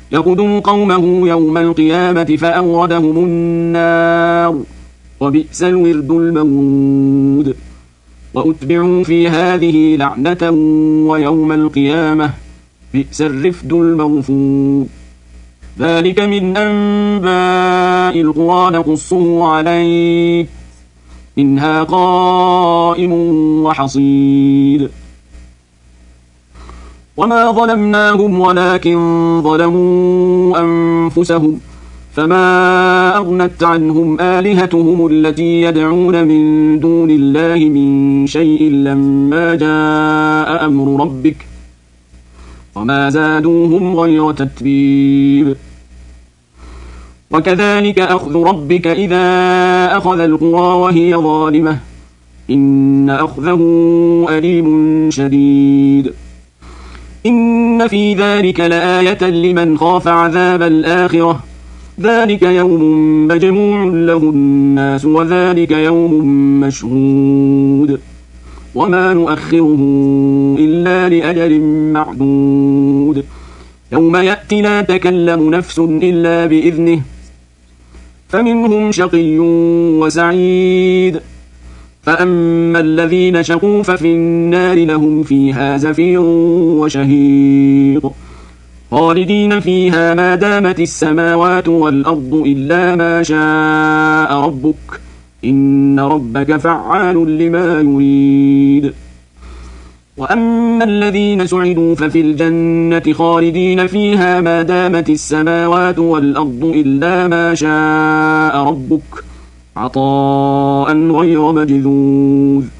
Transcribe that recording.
يقدم قومه يوم القيامة فأوردهم النار وبئس الورد المورود وأتبعوا في هذه لعنة ويوم القيامة بئس الرفد المرفود ذلك من أنباء القرى نقصه عليك منها قائم وحصيد وما ظلمناهم ولكن ظلموا أنفسهم فما أغنت عنهم آلهتهم التي يدعون من دون الله من شيء لما جاء أمر ربك وما زادوهم غير تتبيب وكذلك أخذ ربك إذا أخذ القرى وهي ظالمة إن أخذه أليم شديد إن في ذلك لآية لمن خاف عذاب الآخرة ذلك يوم مجموع له الناس وذلك يوم مشهود وما نؤخره إلا لأجل معدود يوم يأتي لا تكلم نفس إلا بإذنه فمنهم شقي وسعيد فأما الذين شقوا ففي النار لهم فيها زفير وشهيق خالدين فيها ما دامت السماوات والأرض إلا ما شاء ربك إن ربك فعال لما يريد وأما الذين سعدوا ففي الجنة خالدين فيها ما دامت السماوات والأرض إلا ما شاء ربك عطاء غير مجذوذ